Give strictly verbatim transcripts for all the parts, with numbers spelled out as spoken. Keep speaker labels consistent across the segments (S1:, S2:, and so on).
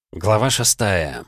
S1: Глава шестая.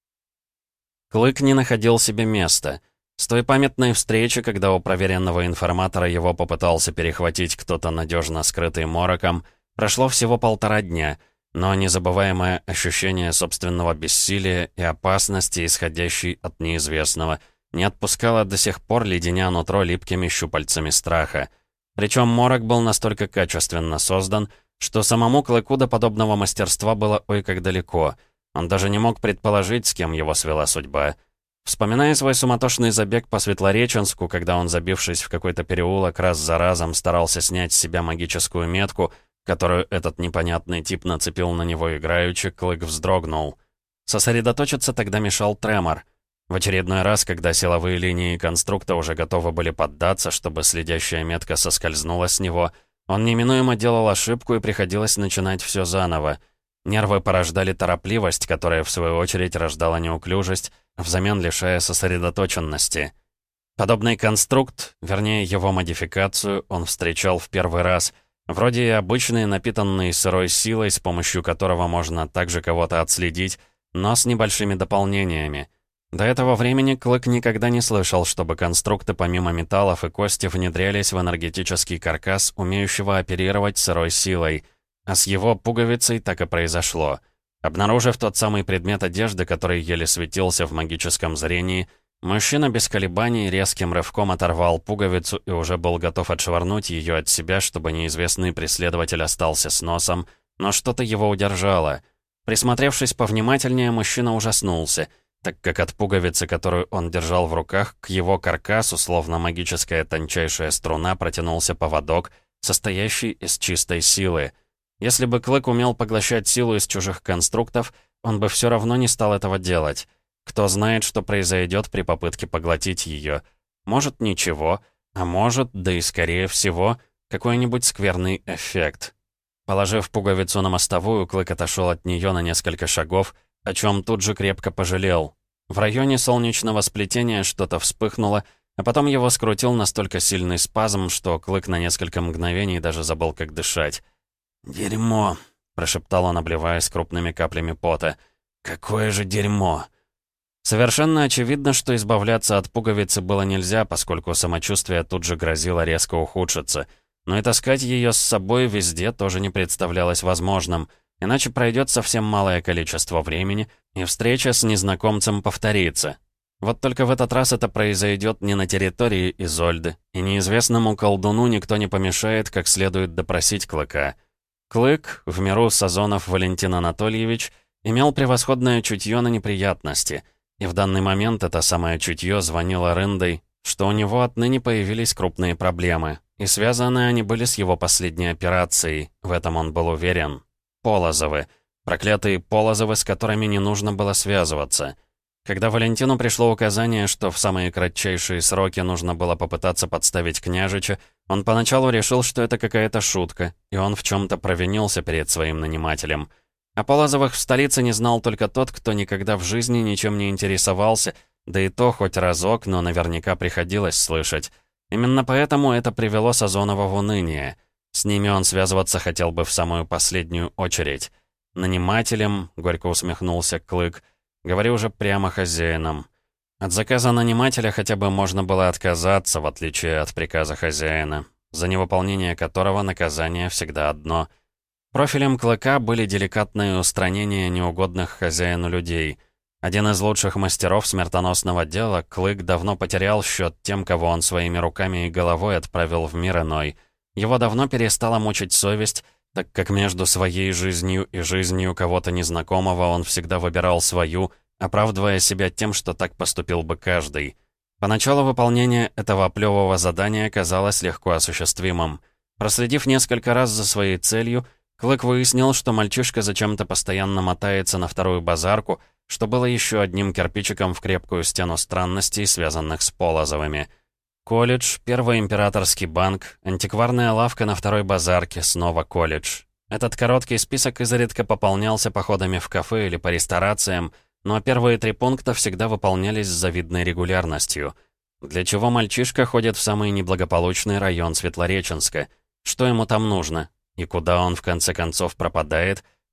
S1: Клык не находил себе места. С той памятной встречи, когда у проверенного информатора его попытался перехватить кто-то надежно скрытый мороком, прошло всего полтора дня, но незабываемое ощущение собственного бессилия и опасности, исходящей от неизвестного, не отпускало до сих пор, леденя нутро липкими щупальцами страха. Причем морок был настолько качественно создан, что самому Клыку до подобного мастерства было ой как далеко. Он даже не мог предположить, с кем его свела судьба. Вспоминая свой суматошный забег по Светлореченску, когда он, забившись в какой-то переулок, раз за разом старался снять с себя магическую метку, которую этот непонятный тип нацепил на него играючи, Клык вздрогнул. Сосредоточиться тогда мешал тремор. В очередной раз, когда силовые линии конструкта уже готовы были поддаться, чтобы следящая метка соскользнула с него, он неминуемо делал ошибку и приходилось начинать все заново. Нервы порождали торопливость, которая, в свою очередь, рождала неуклюжесть, взамен лишая сосредоточенности. Подобный конструкт, вернее, его модификацию, он встречал в первый раз. Вроде и обычный, напитанный сырой силой, с помощью которого можно также кого-то отследить, но с небольшими дополнениями. До этого времени Клык никогда не слышал, чтобы конструкты помимо металлов и кости внедрялись в энергетический каркас, умеющего оперировать сырой силой. А с его пуговицей так и произошло. Обнаружив тот самый предмет одежды, который еле светился в магическом зрении, мужчина без колебаний резким рывком оторвал пуговицу и уже был готов отшвырнуть ее от себя, чтобы неизвестный преследователь остался с носом, но что-то его удержало. Присмотревшись повнимательнее, мужчина ужаснулся, так как от пуговицы, которую он держал в руках, к его каркасу, словно магическая тончайшая струна, протянулся поводок, состоящий из чистой силы. Если бы Клык умел поглощать силу из чужих конструктов, он бы все равно не стал этого делать. Кто знает, что произойдет при попытке поглотить ее. Может, ничего, а может, да и скорее всего, какой-нибудь скверный эффект. Положив пуговицу на мостовую, Клык отошел от нее на несколько шагов, о чем тут же крепко пожалел. В районе солнечного сплетения что-то вспыхнуло, а потом его скрутил настолько сильный спазм, что Клык на несколько мгновений даже забыл, как дышать. «Дерьмо!» — прошептал он, обливаясь крупными каплями пота. «Какое же дерьмо!» Совершенно очевидно, что избавляться от пуговицы было нельзя, поскольку самочувствие тут же грозило резко ухудшиться. Но и таскать ее с собой везде тоже не представлялось возможным, иначе пройдет совсем малое количество времени, и встреча с незнакомцем повторится. Вот только в этот раз это произойдет не на территории Изольды, и неизвестному колдуну никто не помешает как следует допросить Клыка. Клык, в миру Сазонов Валентин Анатольевич, имел превосходное чутье на неприятности, и в данный момент это самое чутье звонило рындой, что у него отныне появились крупные проблемы, и связаны они были с его последней операцией, в этом он был уверен. Полозовы. Проклятые Полозовы, с которыми не нужно было связываться. Когда Валентину пришло указание, что в самые кратчайшие сроки нужно было попытаться подставить княжича, он поначалу решил, что это какая-то шутка, и он в чем-то провинился перед своим нанимателем. О Полозовых в столице не знал только тот, кто никогда в жизни ничем не интересовался, да и то хоть разок, но наверняка приходилось слышать. Именно поэтому это привело Сазонова в уныние. С ними он связываться хотел бы в самую последнюю очередь. Нанимателем, горько усмехнулся Клык, говорю уже прямо хозяином. От заказа нанимателя хотя бы можно было отказаться, в отличие от приказа хозяина, за невыполнение которого наказание всегда одно. Профилем Клыка были деликатные устранения неугодных хозяину людей. Один из лучших мастеров смертоносного дела, Клык давно потерял счет тем, кого он своими руками и головой отправил в мир иной. Его давно перестала мучить совесть, так как между своей жизнью и жизнью кого-то незнакомого он всегда выбирал свою, оправдывая себя тем, что так поступил бы каждый. Поначалу выполнение этого плевого задания казалось легко осуществимым. Проследив несколько раз за своей целью, Клык выяснил, что мальчишка зачем-то постоянно мотается на вторую базарку, что было еще одним кирпичиком в крепкую стену странностей, связанных с Полозовыми. Колледж, Первый императорский банк, антикварная лавка на второй базарке, снова колледж. Этот короткий список изредка пополнялся походами в кафе или по ресторациям, но первые три пункта всегда выполнялись с завидной регулярностью. Для чего мальчишка ходит в самый неблагополучный район Светлореченска? Что ему там нужно? И куда он в конце концов пропадает,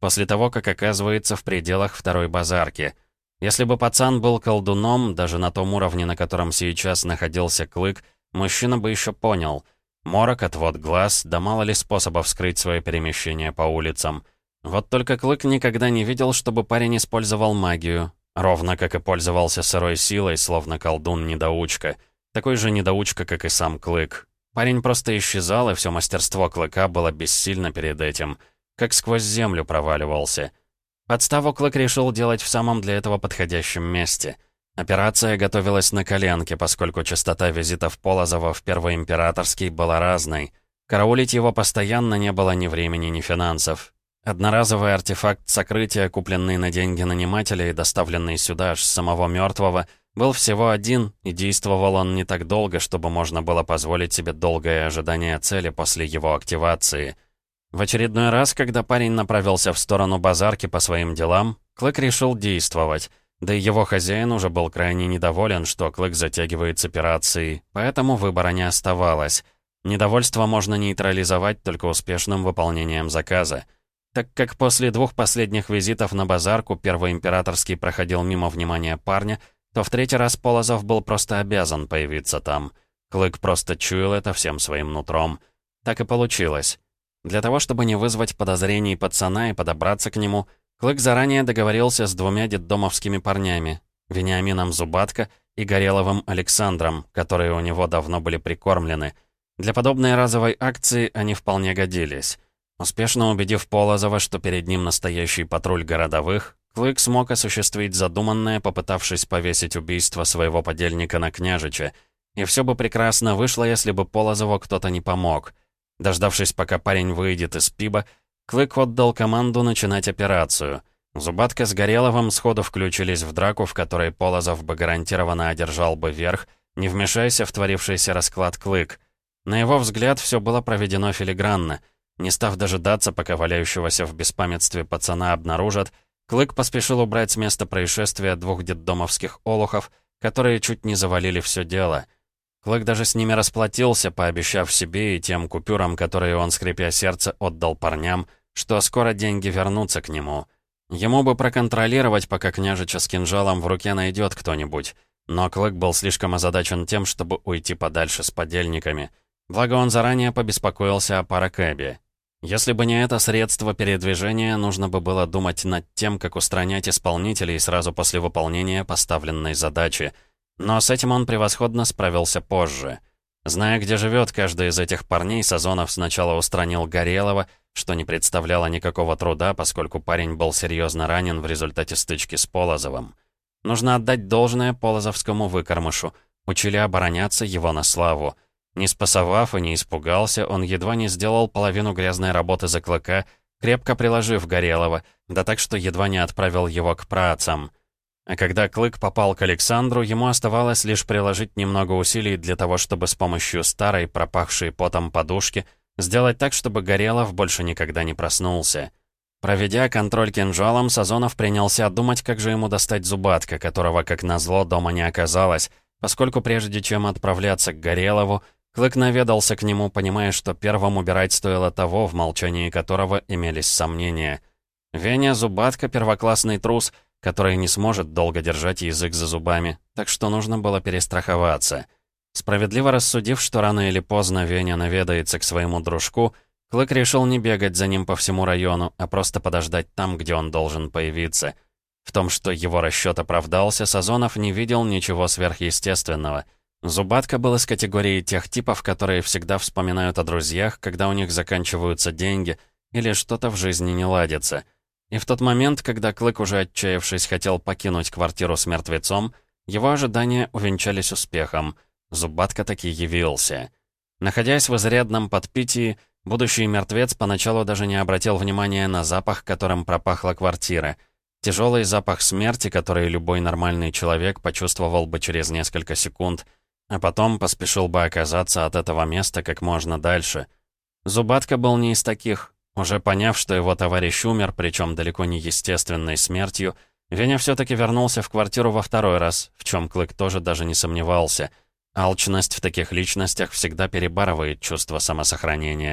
S1: после того, как оказывается в пределах второй базарки. Если бы пацан был колдуном, даже на том уровне, на котором сейчас находился Клык, мужчина бы еще понял. Морок, отвод глаз, да мало ли способов скрыть свое перемещение по улицам. Вот только Клык никогда не видел, чтобы парень использовал магию. Ровно как и пользовался сырой силой, словно колдун-недоучка. Такой же недоучка, как и сам Клык. Парень просто исчезал, и все мастерство Клыка было бессильно перед этим. Как сквозь землю проваливался. Подставу Клык решил делать в самом для этого подходящем месте. Операция готовилась на коленке, поскольку частота визитов Полозова в Первый Императорский была разной. Караулить его постоянно не было ни времени, ни финансов. Одноразовый артефакт сокрытия, купленный на деньги нанимателя и доставленный сюда аж с самого мертвого, был всего один, и действовал он не так долго, чтобы можно было позволить себе долгое ожидание цели после его активации. В очередной раз, когда парень направился в сторону базарки по своим делам, Клык решил действовать. Да и его хозяин уже был крайне недоволен, что Клык затягивает с операцией, поэтому выбора не оставалось. Недовольство можно нейтрализовать только успешным выполнением заказа. Так как после двух последних визитов на базарку Первый Императорский проходил мимо внимания парня, то в третий раз Полозов был просто обязан появиться там. Клык просто чуял это всем своим нутром. Так и получилось. Для того, чтобы не вызвать подозрений пацана и подобраться к нему, Клык заранее договорился с двумя детдомовскими парнями, Вениамином Зубатко и Гореловым Александром, которые у него давно были прикормлены. Для подобной разовой акции они вполне годились. Успешно убедив Полозова, что перед ним настоящий патруль городовых, Клык смог осуществить задуманное, попытавшись повесить убийство своего подельника на княжича. И все бы прекрасно вышло, если бы Полозову кто-то не помог. Дождавшись, пока парень выйдет из пиба, Клык отдал команду начинать операцию. Зубатко с Гореловым сходу включились в драку, в которой Полозов бы гарантированно одержал бы верх, не вмешайся в творившийся расклад Клык. На его взгляд, все было проведено филигранно. Не став дожидаться, пока валяющегося в беспамятстве пацана обнаружат, Клык поспешил убрать с места происшествия двух детдомовских олухов, которые чуть не завалили все дело. Клык даже с ними расплатился, пообещав себе и тем купюрам, которые он, скрипя сердце, отдал парням, что скоро деньги вернутся к нему. Ему бы проконтролировать, пока княжича с кинжалом в руке найдет кто-нибудь. Но Клык был слишком озадачен тем, чтобы уйти подальше с подельниками. Благо он заранее побеспокоился о паракэбе. Если бы не это средство передвижения, нужно бы было думать над тем, как устранять исполнителей сразу после выполнения поставленной задачи. Но с этим он превосходно справился позже. Зная, где живет каждый из этих парней, Сазонов сначала устранил Горелова, что не представляло никакого труда, поскольку парень был серьезно ранен в результате стычки с Полозовым. Нужно отдать должное полозовскому выкормышу. Учили обороняться его на славу. Не спасовав и не испугался, он едва не сделал половину грязной работы за Клыка, крепко приложив Горелова, да так, что едва не отправил его к праотцам. А когда Клык попал к Александру, ему оставалось лишь приложить немного усилий для того, чтобы с помощью старой, пропахшей потом подушки, сделать так, чтобы Горелов больше никогда не проснулся. Проведя контроль кинжалом, Сазонов принялся думать, как же ему достать Зубатко, которого, как назло, дома не оказалось, поскольку прежде чем отправляться к Горелову, Клык наведался к нему, понимая, что первым убирать стоило того, в молчании которого имелись сомнения. Веня Зубатко — первоклассный трус, который не сможет долго держать язык за зубами, так что нужно было перестраховаться. Справедливо рассудив, что рано или поздно Веня наведается к своему дружку, Клык решил не бегать за ним по всему району, а просто подождать там, где он должен появиться. В том, что его расчет оправдался, Сазонов не видел ничего сверхъестественного. Зубатко был из категории тех типов, которые всегда вспоминают о друзьях, когда у них заканчиваются деньги или что-то в жизни не ладится. И в тот момент, когда Клык, уже отчаявшись, хотел покинуть квартиру с мертвецом, его ожидания увенчались успехом. Зубатко таки явился. Находясь в изрядном подпитии, будущий мертвец поначалу даже не обратил внимания на запах, которым пропахла квартира. Тяжелый запах смерти, который любой нормальный человек почувствовал бы через несколько секунд, а потом поспешил бы оказаться от этого места как можно дальше. Зубатко был не из таких. Уже поняв, что его товарищ умер, причем далеко не естественной смертью, Веня все-таки вернулся в квартиру во второй раз, в чем Клык тоже даже не сомневался. Алчность в таких личностях всегда перебарывает чувство самосохранения.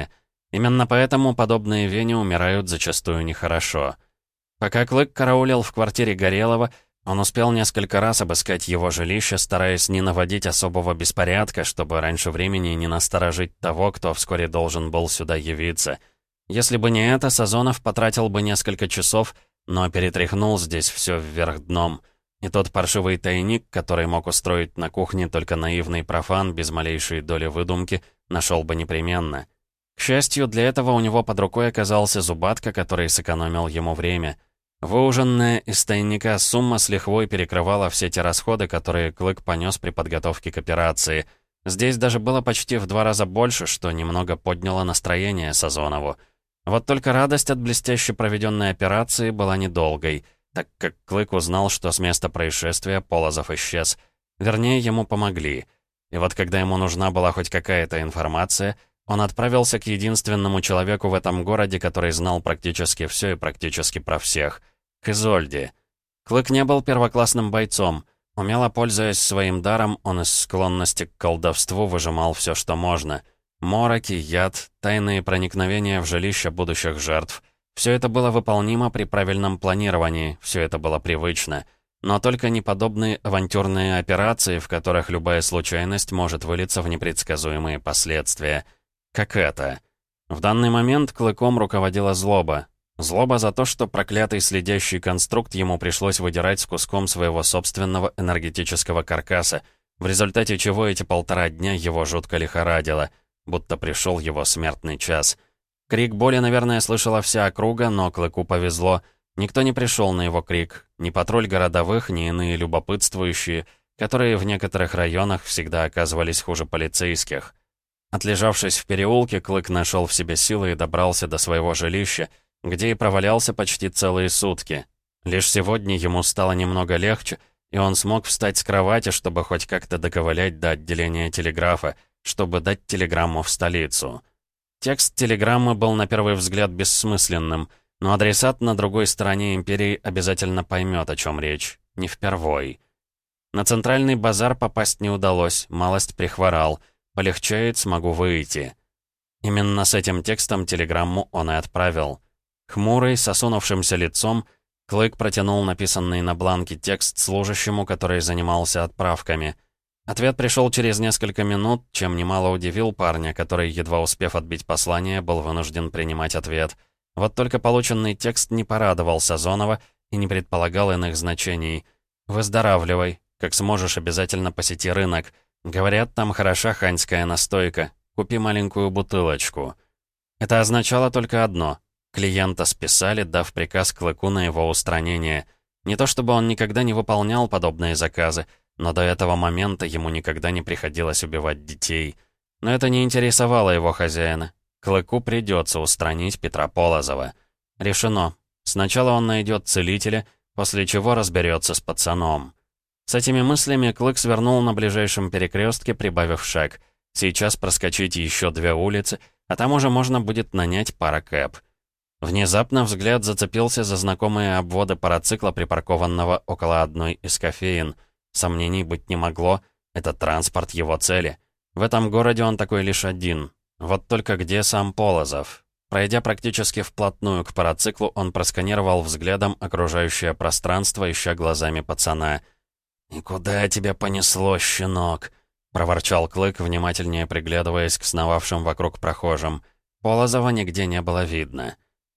S1: Именно поэтому подобные Вене умирают зачастую нехорошо. Пока Клык караулил в квартире Горелого, он успел несколько раз обыскать его жилище, стараясь не наводить особого беспорядка, чтобы раньше времени не насторожить того, кто вскоре должен был сюда явиться. Если бы не это, Сазонов потратил бы несколько часов, но перетряхнул здесь все вверх дном. И тот паршивый тайник, который мог устроить на кухне только наивный профан без малейшей доли выдумки, нашел бы непременно. К счастью, для этого у него под рукой оказался Зубатка, который сэкономил ему время. Выуженная из тайника сумма с лихвой перекрывала все те расходы, которые Клык понес при подготовке к операции. Здесь даже было почти в два раза больше, что немного подняло настроение Сазонову. Вот только радость от блестяще проведенной операции была недолгой, так как Клык узнал, что с места происшествия Полозов исчез. Вернее, ему помогли. И вот когда ему нужна была хоть какая-то информация, он отправился к единственному человеку в этом городе, который знал практически все и практически про всех — к Изольде. Клык не был первоклассным бойцом. Умело пользуясь своим даром, он из склонности к колдовству выжимал все, что можно. Мороки, яд, тайные проникновения в жилища будущих жертв. Все это было выполнимо при правильном планировании, все это было привычно. Но только не подобные авантюрные операции, в которых любая случайность может вылиться в непредсказуемые последствия. Как это? В данный момент Клыком руководила злоба. Злоба за то, что проклятый следящий конструкт ему пришлось выдирать с куском своего собственного энергетического каркаса, в результате чего эти полтора дня его жутко лихорадило, будто пришел его смертный час. Крик боли, наверное, слышала вся округа, но Клыку повезло. Никто не пришел на его крик, ни патруль городовых, ни иные любопытствующие, которые в некоторых районах всегда оказывались хуже полицейских. Отлежавшись в переулке, Клык нашел в себе силы и добрался до своего жилища, где и провалялся почти целые сутки. Лишь сегодня ему стало немного легче, и он смог встать с кровати, чтобы хоть как-то доковылять до отделения телеграфа, чтобы дать телеграмму в столицу. Текст телеграммы был на первый взгляд бессмысленным, но адресат на другой стороне империи обязательно поймет, о чем речь. Не впервой. На центральный базар попасть не удалось, малость прихворал. Полегчает, смогу выйти. Именно с этим текстом телеграмму он и отправил. Хмурый, с осунувшимся лицом, Клык протянул написанный на бланке текст служащему, который занимался отправками. Ответ пришел через несколько минут, чем немало удивил парня, который, едва успев отбить послание, был вынужден принимать ответ. Вот только полученный текст не порадовал Сазонова и не предполагал иных значений. «Выздоравливай. Как сможешь, обязательно посети рынок. Говорят, там хороша ханьская настойка. Купи маленькую бутылочку». Это означало только одно — клиента списали, дав приказ Клыку на его устранение. Не то чтобы он никогда не выполнял подобные заказы, но до этого момента ему никогда не приходилось убивать детей. Но это не интересовало его хозяина. Клыку придется устранить Петра Полозова. Решено. Сначала он найдет целителя, после чего разберется с пацаном. С этими мыслями Клык свернул на ближайшем перекрестке, прибавив шаг. Сейчас проскочить еще две улицы, а там уже можно будет нанять паракэб. Внезапно взгляд зацепился за знакомые обводы парацикла, припаркованного около одной из кофеин. Сомнений быть не могло, это транспорт его цели. В этом городе он такой лишь один. Вот только где сам Полозов? Пройдя практически вплотную к парациклу, он просканировал взглядом окружающее пространство, ища глазами пацана. «И куда тебя понесло, щенок?» — проворчал Клык, внимательнее приглядываясь к сновавшим вокруг прохожим. Полозова нигде не было видно.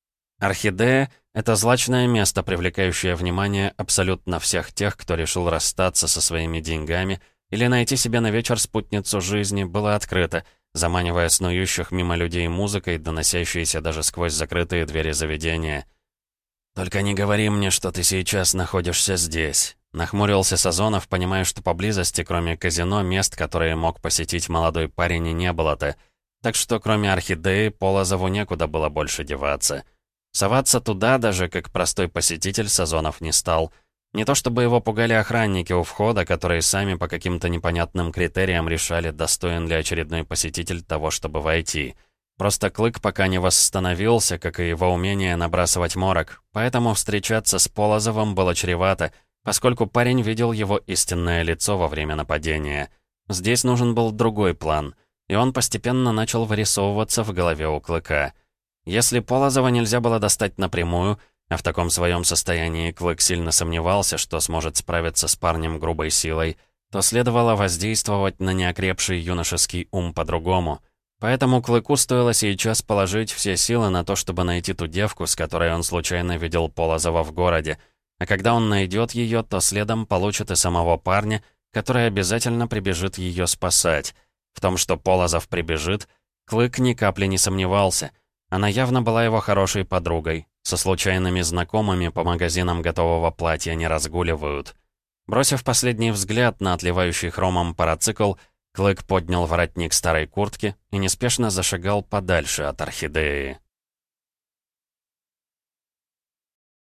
S1: Орхидея — это злачное место, привлекающее внимание абсолютно всех тех, кто решил расстаться со своими деньгами или найти себе на вечер спутницу жизни, было открыто, заманивая снующих мимо людей музыкой, доносящейся даже сквозь закрытые двери заведения. «Только не говори мне, что ты сейчас находишься здесь», — нахмурился Сазонов, понимая, что поблизости, кроме казино, мест, которые мог посетить молодой парень, и не было-то. Так что, кроме Орхидеи, Полозову некуда было больше деваться. Соваться туда, даже как простой посетитель, Сазонов не стал. Не то чтобы его пугали охранники у входа, которые сами по каким-то непонятным критериям решали, достоин ли очередной посетитель того, чтобы войти. Просто Клык пока не восстановился, как и его умение набрасывать морок, поэтому встречаться с Полозовым было чревато, поскольку парень видел его истинное лицо во время нападения. Здесь нужен был другой план. и он постепенно начал вырисовываться в голове у Клыка. Если Полозова нельзя было достать напрямую, а в таком своем состоянии Клык сильно сомневался, что сможет справиться с парнем грубой силой, то следовало воздействовать на неокрепший юношеский ум по-другому. Поэтому Клыку стоило сейчас положить все силы на то, чтобы найти ту девку, с которой он случайно видел Полозова в городе. А когда он найдет ее, то следом получит и самого парня, который обязательно прибежит ее спасать. В том, что Полозов прибежит, Клык ни капли не сомневался. Она явно была его хорошей подругой. Со случайными знакомыми по магазинам готового платья не разгуливают. Бросив последний взгляд на отливающий хромом парацикл, Клык поднял воротник старой куртки и неспешно зашагал подальше от орхидеи.